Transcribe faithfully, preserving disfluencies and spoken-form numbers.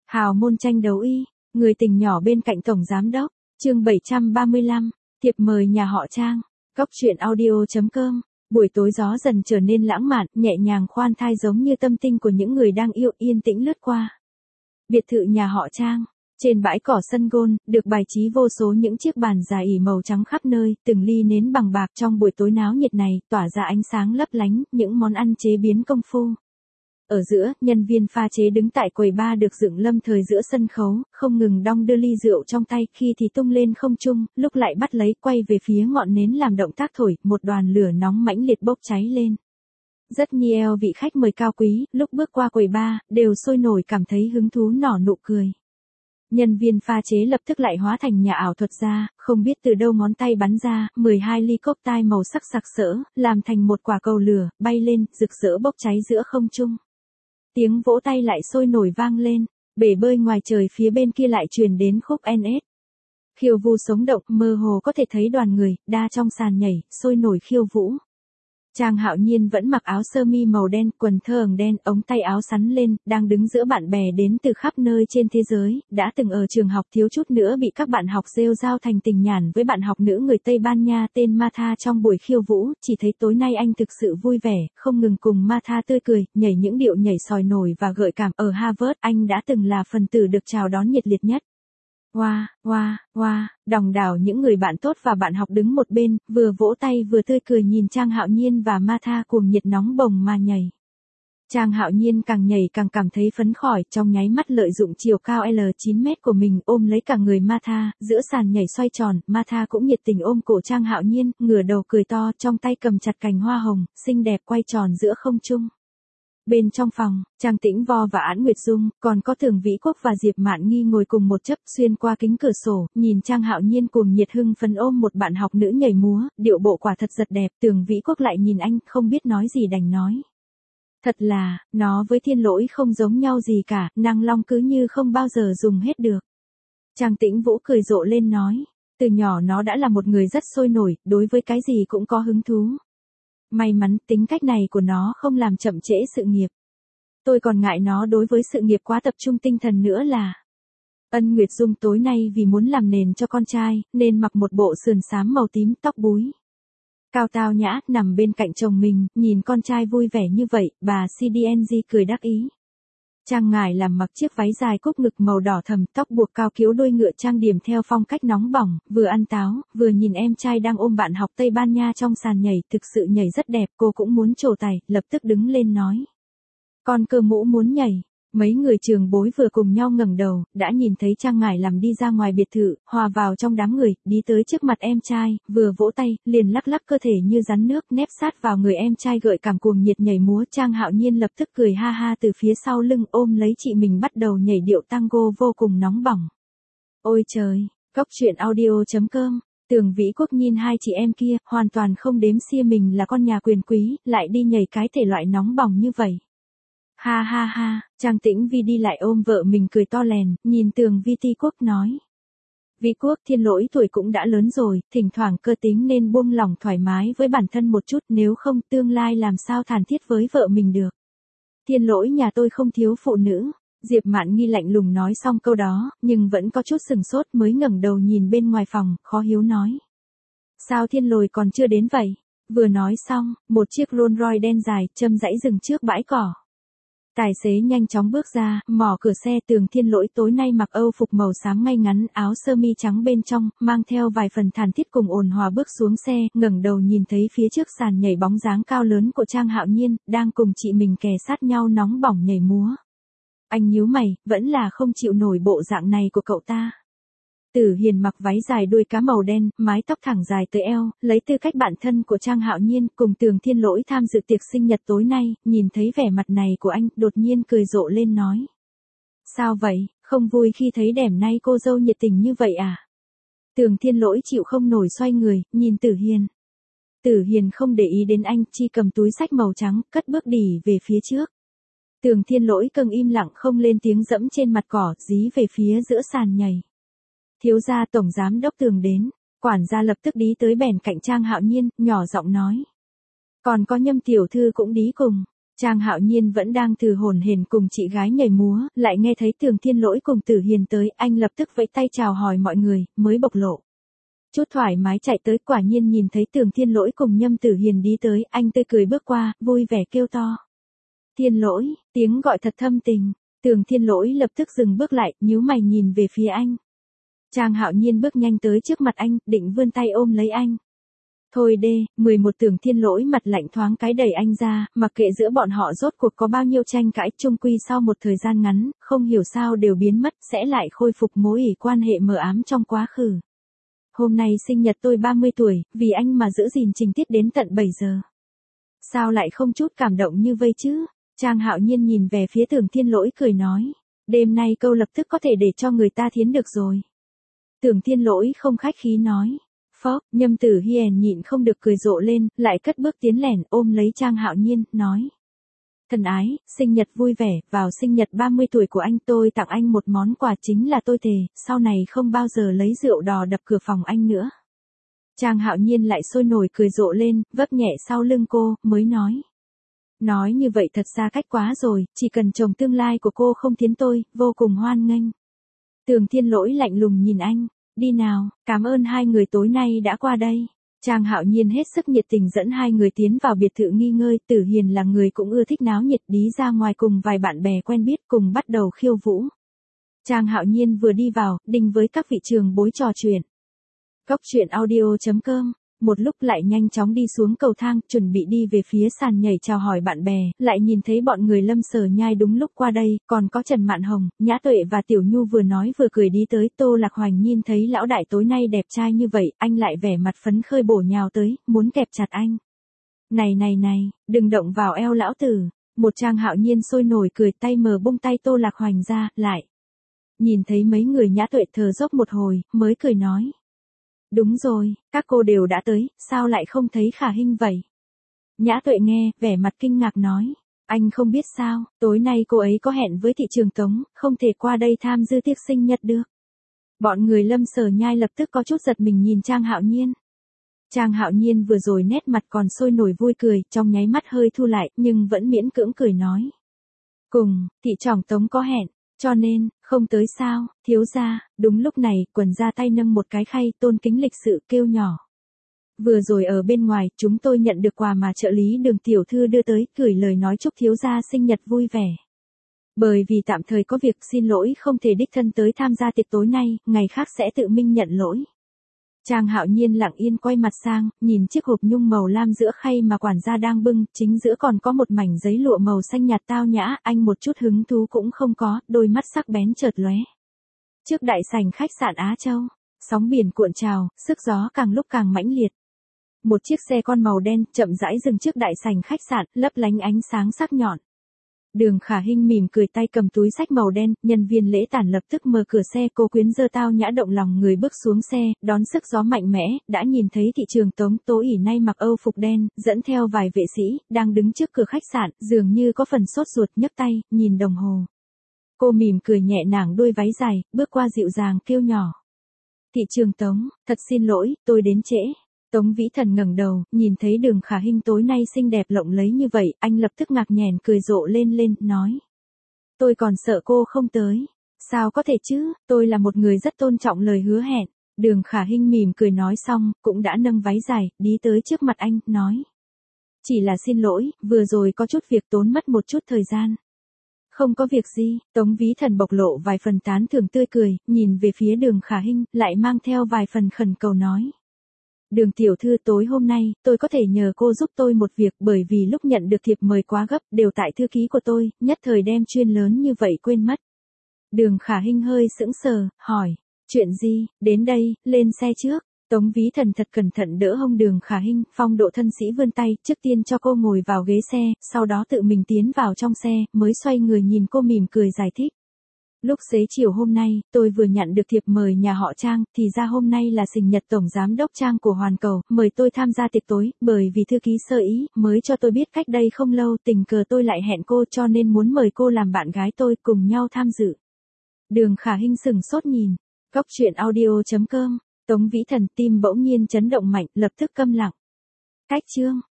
Hào môn tranh đấu y, người tình nhỏ bên cạnh tổng giám đốc, chương bảy trăm ba mươi lăm, thiệp mời nhà họ Trang, cóc truyện audio chấm com. Buổi tối gió dần trở nên lãng mạn, nhẹ nhàng khoan thai giống như tâm tinh của những người đang yêu, yên tĩnh lướt qua. Biệt thự nhà họ Trang, trên bãi cỏ sân golf, được bài trí vô số những chiếc bàn dài ỉ màu trắng khắp nơi, từng ly nến bằng bạc trong buổi tối náo nhiệt này, tỏa ra ánh sáng lấp lánh, những món ăn chế biến công phu. Ở giữa, nhân viên pha chế đứng tại quầy bar được dựng lâm thời giữa sân khấu, không ngừng đong đưa ly rượu trong tay, khi thì tung lên không trung, lúc lại bắt lấy, quay về phía ngọn nến làm động tác thổi, một đoàn lửa nóng mãnh liệt bốc cháy lên. Rất nhiều vị khách mời cao quý, lúc bước qua quầy bar, đều sôi nổi cảm thấy hứng thú nở nụ cười. Nhân viên pha chế lập tức lại hóa thành nhà ảo thuật gia, không biết từ đâu ngón tay bắn ra, mười hai ly cocktail màu sắc sặc sỡ, làm thành một quả cầu lửa, bay lên, rực rỡ bốc cháy giữa không trung. Tiếng vỗ tay lại sôi nổi vang lên, bể bơi ngoài trời phía bên kia lại truyền đến khúc en ét. Khiêu vũ sống động, mơ hồ có thể thấy đoàn người, đa trong sàn nhảy, sôi nổi khiêu vũ. Trang Hạo Nhiên vẫn mặc áo sơ mi màu đen, quần thơ ẩn đen, ống tay áo sắn lên, đang đứng giữa bạn bè đến từ khắp nơi trên thế giới, đã từng ở trường học thiếu chút nữa bị các bạn học rêu rao thành tình nhản với bạn học nữ người Tây Ban Nha tên Martha trong buổi khiêu vũ, chỉ thấy tối nay anh thực sự vui vẻ, không ngừng cùng Martha tươi cười, nhảy những điệu nhảy sòi nổi và gợi cảm. Ở Harvard, anh đã từng là phần tử được chào đón nhiệt liệt nhất. Hoa, hoa, hoa, đòng đảo những người bạn tốt và bạn học đứng một bên, vừa vỗ tay vừa tươi cười nhìn Trang Hạo Nhiên và Martha cuồng nhiệt nóng bồng mà nhảy. Trang Hạo Nhiên càng nhảy càng cảm thấy phấn khởi, trong nháy mắt lợi dụng chiều cao L chín mét của mình ôm lấy cả người Martha, giữa sàn nhảy xoay tròn, Martha cũng nhiệt tình ôm cổ Trang Hạo Nhiên, ngửa đầu cười to, trong tay cầm chặt cành hoa hồng, xinh đẹp quay tròn giữa không trung. Bên trong phòng, Trang Tĩnh Vo và Án Nguyệt Dung, còn có Tưởng Vĩ Quốc và Diệp Mạn Nghi ngồi cùng một chấp, xuyên qua kính cửa sổ, nhìn Trang Hạo Nhiên cuồng nhiệt hưng phấn ôm một bạn học nữ nhảy múa, điệu bộ quả thật giật đẹp. Tưởng Vĩ Quốc lại nhìn anh, không biết nói gì đành nói. Thật là, nó với Thiên Lỗi không giống nhau gì cả, Năng Long cứ như không bao giờ dùng hết được. Trang Tĩnh Vũ cười rộ lên nói, từ nhỏ nó đã là một người rất sôi nổi, đối với cái gì cũng có hứng thú. May mắn tính cách này của nó không làm chậm trễ sự nghiệp. Tôi còn ngại nó đối với sự nghiệp quá tập trung tinh thần nữa là. Ân Nguyệt Dung tối nay vì muốn làm nền cho con trai, nên mặc một bộ sườn xám màu tím, tóc búi cao tao nhã, nằm bên cạnh chồng mình, nhìn con trai vui vẻ như vậy, bà xê đê en giê cười đắc ý. Trang Ngải làm mặc chiếc váy dài cúc ngực màu đỏ thẫm, tóc buộc cao kiếu đuôi ngựa trang điểm theo phong cách nóng bỏng, vừa ăn táo, vừa nhìn em trai đang ôm bạn học Tây Ban Nha trong sàn nhảy, thực sự nhảy rất đẹp, cô cũng muốn trổ tài, lập tức đứng lên nói. Con Cơ Mũ muốn nhảy. Mấy người trường bối vừa cùng nhau ngẩng đầu, đã nhìn thấy Trang Ngải làm đi ra ngoài biệt thự, hòa vào trong đám người, đi tới trước mặt em trai, vừa vỗ tay, liền lắc lắc cơ thể như rắn nước, nép sát vào người em trai gợi cảm cuồng nhiệt nhảy múa. Trang Hạo Nhiên lập tức cười ha ha từ phía sau lưng ôm lấy chị mình bắt đầu nhảy điệu tango vô cùng nóng bỏng. Ôi trời, cóc truyện audio chấm com. Tưởng Vĩ Quốc nhìn hai chị em kia, hoàn toàn không đếm xia mình là con nhà quyền quý, lại đi nhảy cái thể loại nóng bỏng như vậy. Ha ha ha, Trang Tĩnh Vi đi lại ôm vợ mình cười to lèn, nhìn Tường Vi Ti Quốc nói. Vi Quốc, Thiên Lỗi tuổi cũng đã lớn rồi, thỉnh thoảng cơ tính nên buông lỏng thoải mái với bản thân một chút, nếu không tương lai làm sao thản thiết với vợ mình được. Thiên Lỗi nhà tôi không thiếu phụ nữ. Diệp Mạn Nghi lạnh lùng nói xong câu đó, nhưng vẫn có chút sừng sốt mới ngẩng đầu nhìn bên ngoài phòng, khó hiếu nói. Sao Thiên Lỗi còn chưa đến vậy? Vừa nói xong, một chiếc Rolls Royce đen dài, châm rãy dừng trước bãi cỏ. Tài xế nhanh chóng bước ra, mò cửa xe. Tường Thiên Lỗi tối nay mặc âu phục màu xám ngay ngắn, áo sơ mi trắng bên trong, mang theo vài phần thản thiết cùng ổn hòa bước xuống xe, ngẩng đầu nhìn thấy phía trước sàn nhảy bóng dáng cao lớn của Trang Hạo Nhiên, đang cùng chị mình kề sát nhau nóng bỏng nhảy múa. Anh nhíu mày, vẫn là không chịu nổi bộ dạng này của cậu ta. Tử Hiền mặc váy dài đuôi cá màu đen, mái tóc thẳng dài tới eo, lấy tư cách bạn thân của Trang Hạo Nhiên, cùng Tường Thiên Lỗi tham dự tiệc sinh nhật tối nay, nhìn thấy vẻ mặt này của anh, đột nhiên cười rộ lên nói. Sao vậy, không vui khi thấy đẻm nay cô dâu nhiệt tình như vậy à? Tường Thiên Lỗi chịu không nổi xoay người, nhìn Tử Hiền. Tử Hiền không để ý đến anh, chi cầm túi xách màu trắng, cất bước đỉ về phía trước. Tường Thiên Lỗi cưng im lặng không lên tiếng dẫm trên mặt cỏ, dí về phía giữa sàn nhảy. Thiếu gia tổng giám đốc Tường đến, quản gia lập tức đi tới bèn cạnh Trang Hạo Nhiên, nhỏ giọng nói. Còn có Nhâm tiểu thư cũng đi cùng. Trang Hạo Nhiên vẫn đang thừ hổn hển cùng chị gái nhảy múa, lại nghe thấy Tường Thiên Lỗi cùng Tử Hiền tới, anh lập tức vẫy tay chào hỏi mọi người, mới bộc lộ. Chút thoải mái chạy tới, quả nhiên nhìn thấy Tường Thiên Lỗi cùng Nhâm Tử Hiền đi tới, anh tươi cười bước qua, vui vẻ kêu to. Thiên Lỗi, tiếng gọi thật thâm tình. Tường Thiên Lỗi lập tức dừng bước lại, nhíu mày nhìn về phía anh. Trang Hạo Nhiên bước nhanh tới trước mặt anh, định vươn tay ôm lấy anh. Thôi đê, mười một Tường Thiên Lỗi mặt lạnh thoáng cái đẩy anh ra, mặc kệ giữa bọn họ rốt cuộc có bao nhiêu tranh cãi, chung quy sau một thời gian ngắn, không hiểu sao đều biến mất, sẽ lại khôi phục mối ỉ quan hệ mờ ám trong quá khứ. Hôm nay sinh nhật tôi ba mươi tuổi, vì anh mà giữ gìn trình tiết đến tận bảy giờ. Sao lại không chút cảm động như vây chứ? Trang Hạo Nhiên nhìn về phía Tường Thiên Lỗi cười nói. Đêm nay câu lập tức có thể để cho người ta thiến được rồi. Tường Thiên Lỗi không khách khí nói. Phó, Nhâm Tử Hiền nhịn không được cười rộ lên, lại cất bước tiến lẻn ôm lấy Trang Hạo Nhiên, nói. Thân ái, sinh nhật vui vẻ, vào sinh nhật ba mươi tuổi của anh tôi tặng anh một món quà chính là tôi thề, sau này không bao giờ lấy rượu đò đập cửa phòng anh nữa. Trang Hạo Nhiên lại sôi nổi cười rộ lên, vấp nhẹ sau lưng cô, mới nói. Nói như vậy thật xa cách quá rồi, chỉ cần chồng tương lai của cô không thiến tôi, vô cùng hoan nghênh. Tường Thiên Lỗi lạnh lùng nhìn anh, đi nào, cảm ơn hai người tối nay đã qua đây. Trang Hạo Nhiên hết sức nhiệt tình dẫn hai người tiến vào biệt thự nghỉ ngơi, Tử Hiền là người cũng ưa thích náo nhiệt, đi ra ngoài cùng vài bạn bè quen biết cùng bắt đầu khiêu vũ. Trang Hạo Nhiên vừa đi vào, đinh với các vị trường bối trò chuyện. Cốc truyện audio chấm com, một lúc lại nhanh chóng đi xuống cầu thang, chuẩn bị đi về phía sàn nhảy chào hỏi bạn bè, lại nhìn thấy bọn người Lâm Sở Nhai đúng lúc qua đây, còn có Trần Mạn Hồng, Nhã Tuệ và Tiểu Nhu vừa nói vừa cười đi tới. Tô Lạc Hoành nhìn thấy lão đại tối nay đẹp trai như vậy, anh lại vẻ mặt phấn khơi bổ nhào tới, muốn kẹp chặt anh. Này này này, đừng động vào eo lão tử. Một Trang Hạo Nhiên sôi nổi cười, tay mờ bung tay Tô Lạc Hoành ra, lại. Nhìn thấy mấy người Nhã Tuệ thở dốc một hồi, mới cười nói. Đúng rồi, các cô đều đã tới, sao lại không thấy Khả Hinh vậy? Nhã Tuệ nghe, vẻ mặt kinh ngạc nói. Anh không biết sao, tối nay cô ấy có hẹn với thị trường Tống, không thể qua đây tham dự tiệc sinh nhật được. Bọn người Lâm Sở Nhai lập tức có chút giật mình nhìn Trang Hạo Nhiên. Trang Hạo Nhiên vừa rồi nét mặt còn sôi nổi vui cười, trong nháy mắt hơi thu lại, nhưng vẫn miễn cưỡng cười nói. Cùng, thị trưởng Tống có hẹn. Cho nên, không tới sao, thiếu gia. Đúng lúc này, quần ra tay nâng một cái khay, tôn kính lịch sự kêu nhỏ. Vừa rồi ở bên ngoài, chúng tôi nhận được quà mà trợ lý Đường tiểu thư đưa tới, gửi lời nói chúc thiếu gia sinh nhật vui vẻ. Bởi vì tạm thời có việc, xin lỗi không thể đích thân tới tham gia tiệc tối nay, ngày khác sẽ tự mình nhận lỗi. Trang Hạo Nhiên lặng yên quay mặt sang, nhìn chiếc hộp nhung màu lam giữa khay mà quản gia đang bưng, chính giữa còn có một mảnh giấy lụa màu xanh nhạt tao nhã, anh một chút hứng thú cũng không có, đôi mắt sắc bén chợt lóe. Trước đại sảnh khách sạn Á Châu, sóng biển cuộn trào, sức gió càng lúc càng mãnh liệt. Một chiếc xe con màu đen chậm rãi dừng trước đại sảnh khách sạn, lấp lánh ánh sáng sắc nhọn. Đường Khả Hinh mỉm cười, tay cầm túi xách màu đen, nhân viên lễ tản lập tức mở cửa xe, cô quyến giơ tao nhã động lòng người bước xuống xe, đón sức gió mạnh mẽ, đã nhìn thấy thị trường Tống. Tố ỉ nay mặc âu phục đen, dẫn theo vài vệ sĩ, đang đứng trước cửa khách sạn, dường như có phần sốt ruột, nhấc tay, nhìn đồng hồ. Cô mỉm cười nhẹ nàng đôi váy dài, bước qua dịu dàng kêu nhỏ. Thị trường Tống, thật xin lỗi, tôi đến trễ. Tống Vĩ Thần ngẩng đầu, nhìn thấy Đường Khả Hinh tối nay xinh đẹp lộng lẫy như vậy, anh lập tức ngạc nhèn cười rộ lên lên, nói. Tôi còn sợ cô không tới. Sao có thể chứ, tôi là một người rất tôn trọng lời hứa hẹn. Đường Khả Hinh mỉm cười nói xong, cũng đã nâng váy dài, đi tới trước mặt anh, nói. Chỉ là xin lỗi, vừa rồi có chút việc tốn mất một chút thời gian. Không có việc gì, Tống Vĩ Thần bộc lộ vài phần tán thưởng tươi cười, nhìn về phía Đường Khả Hinh, lại mang theo vài phần khẩn cầu nói. Đường tiểu thư, tối hôm nay, tôi có thể nhờ cô giúp tôi một việc, bởi vì lúc nhận được thiệp mời quá gấp, đều tại thư ký của tôi, nhất thời đem chuyên lớn như vậy quên mất. Đường Khả Hinh hơi sững sờ, hỏi, chuyện gì, đến đây, lên xe trước. Tống Vĩ Thần thật cẩn thận đỡ hông Đường Khả Hinh, phong độ thân sĩ vươn tay, trước tiên cho cô ngồi vào ghế xe, sau đó tự mình tiến vào trong xe, mới xoay người nhìn cô mỉm cười giải thích. Lúc xế chiều hôm nay, tôi vừa nhận được thiệp mời nhà họ Trang, thì ra hôm nay là sinh nhật tổng giám đốc Trang của Hoàn Cầu, mời tôi tham gia tiệc tối, bởi vì thư ký sơ ý, mới cho tôi biết cách đây không lâu, tình cờ tôi lại hẹn cô, cho nên muốn mời cô làm bạn gái tôi, cùng nhau tham dự. Đường Khả Hinh sừng sốt nhìn, cốc truyện audio chấm com, Tống Vĩ Thần tim bỗng nhiên chấn động mạnh, lập tức câm lặng. Cách chương